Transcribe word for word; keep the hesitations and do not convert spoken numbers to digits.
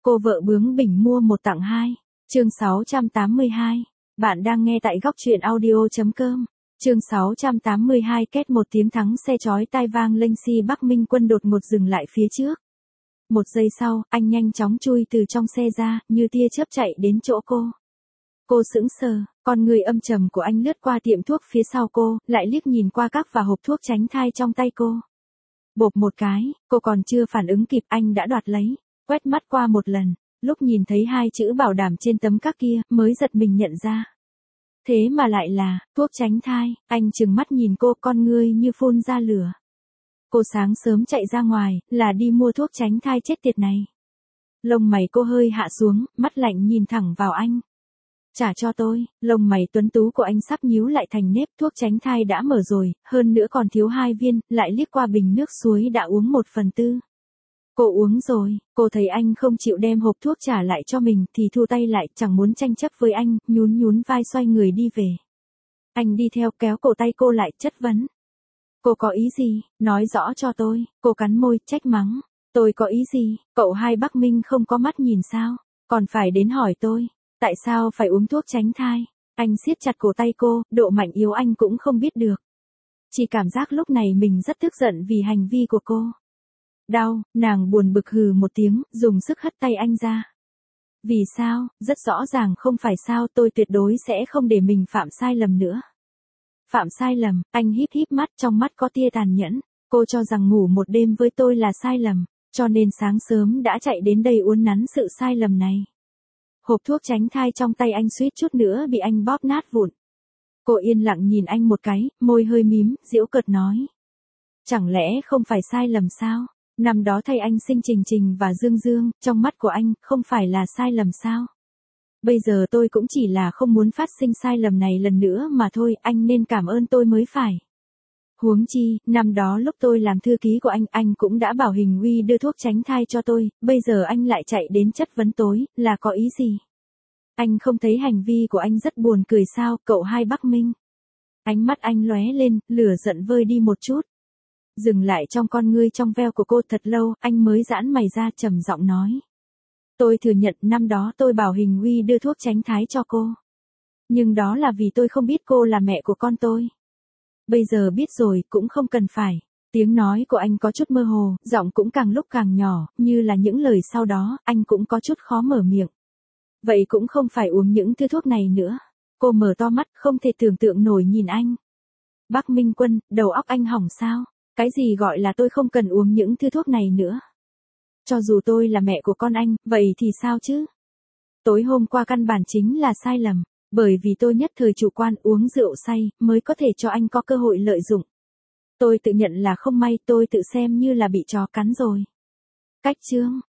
Cô vợ bướng bỉnh mua một tặng hai. Chương sáu trăm tám mươi hai. Bạn đang nghe tại góc truyện audio.com. Chương sáu trăm tám mươi hai. Két một tiếng thắng xe chói tai vang lên, si Bắc Minh Quân đột ngột dừng lại phía trước. Một giây sau, anh nhanh chóng chui từ trong xe ra, như tia chớp chạy đến chỗ cô. Cô sững sờ, con người âm trầm của anh lướt qua tiệm thuốc phía sau cô, lại liếc nhìn qua các và hộp thuốc tránh thai trong tay cô. Bộp một cái, cô còn chưa phản ứng kịp anh đã đoạt lấy, quét mắt qua một lần, lúc nhìn thấy hai chữ bảo đảm trên tấm các kia, mới giật mình nhận ra. Thế mà lại là, thuốc tránh thai, anh trừng mắt nhìn cô, con ngươi như phun ra lửa. Cô sáng sớm chạy ra ngoài, là đi mua thuốc tránh thai chết tiệt này. Lông mày cô hơi hạ xuống, mắt lạnh nhìn thẳng vào anh. Trả cho tôi, lông mày tuấn tú của anh sắp nhíu lại thành nếp, thuốc tránh thai đã mở rồi, hơn nữa còn thiếu hai viên, lại liếc qua bình nước suối đã uống một phần tư. Cô uống rồi, cô thấy anh không chịu đem hộp thuốc trả lại cho mình thì thu tay lại, chẳng muốn tranh chấp với anh, nhún nhún vai xoay người đi về. Anh đi theo kéo cổ tay cô lại, chất vấn. Cô có ý gì, nói rõ cho tôi, cô cắn môi, trách mắng. Tôi có ý gì, cậu hai Bắc Minh không có mắt nhìn sao, còn phải đến hỏi tôi. Tại sao phải uống thuốc tránh thai? Anh siết chặt cổ tay cô, độ mạnh yếu anh cũng không biết được. Chỉ cảm giác lúc này mình rất tức giận vì hành vi của cô. Đau, nàng buồn bực hừ một tiếng, dùng sức hất tay anh ra. Vì sao, rất rõ ràng không phải sao, tôi tuyệt đối sẽ không để mình phạm sai lầm nữa. Phạm sai lầm, anh híp híp mắt, trong mắt có tia tàn nhẫn. Cô cho rằng ngủ một đêm với tôi là sai lầm, cho nên sáng sớm đã chạy đến đây uốn nắn sự sai lầm này. Hộp thuốc tránh thai trong tay anh suýt chút nữa bị anh bóp nát vụn. Cô yên lặng nhìn anh một cái, môi hơi mím, giễu cợt nói. Chẳng lẽ không phải sai lầm sao? Năm đó thay anh sinh Trình Trình và Dương Dương, trong mắt của anh, không phải là sai lầm sao? Bây giờ tôi cũng chỉ là không muốn phát sinh sai lầm này lần nữa mà thôi, anh nên cảm ơn tôi mới phải. Huống chi, năm đó lúc tôi làm thư ký của anh, anh cũng đã bảo Hình Uy đưa thuốc tránh thai cho tôi, bây giờ anh lại chạy đến chất vấn tối, là có ý gì? Anh không thấy hành vi của anh rất buồn cười sao, cậu hai Bắc Minh? Ánh mắt anh lóe lên, lửa giận vơi đi một chút. Dừng lại trong con ngươi trong veo của cô thật lâu, anh mới giãn mày ra trầm giọng nói. Tôi thừa nhận năm đó tôi bảo Hình Uy đưa thuốc tránh thai cho cô. Nhưng đó là vì tôi không biết cô là mẹ của con tôi. Bây giờ biết rồi, cũng không cần phải. Tiếng nói của anh có chút mơ hồ, giọng cũng càng lúc càng nhỏ, như là những lời sau đó, anh cũng có chút khó mở miệng. Vậy cũng không phải uống những thứ thuốc này nữa. Cô mở to mắt, không thể tưởng tượng nổi nhìn anh. Bắc Minh Quân, đầu óc anh hỏng sao? Cái gì gọi là tôi không cần uống những thứ thuốc này nữa? Cho dù tôi là mẹ của con anh, vậy thì sao chứ? Tối hôm qua căn bản chính là sai lầm. Bởi vì tôi nhất thời chủ quan uống rượu say, mới có thể cho anh có cơ hội lợi dụng. Tôi tự nhận là không may, tôi tự xem như là bị chó cắn rồi. Cách chương,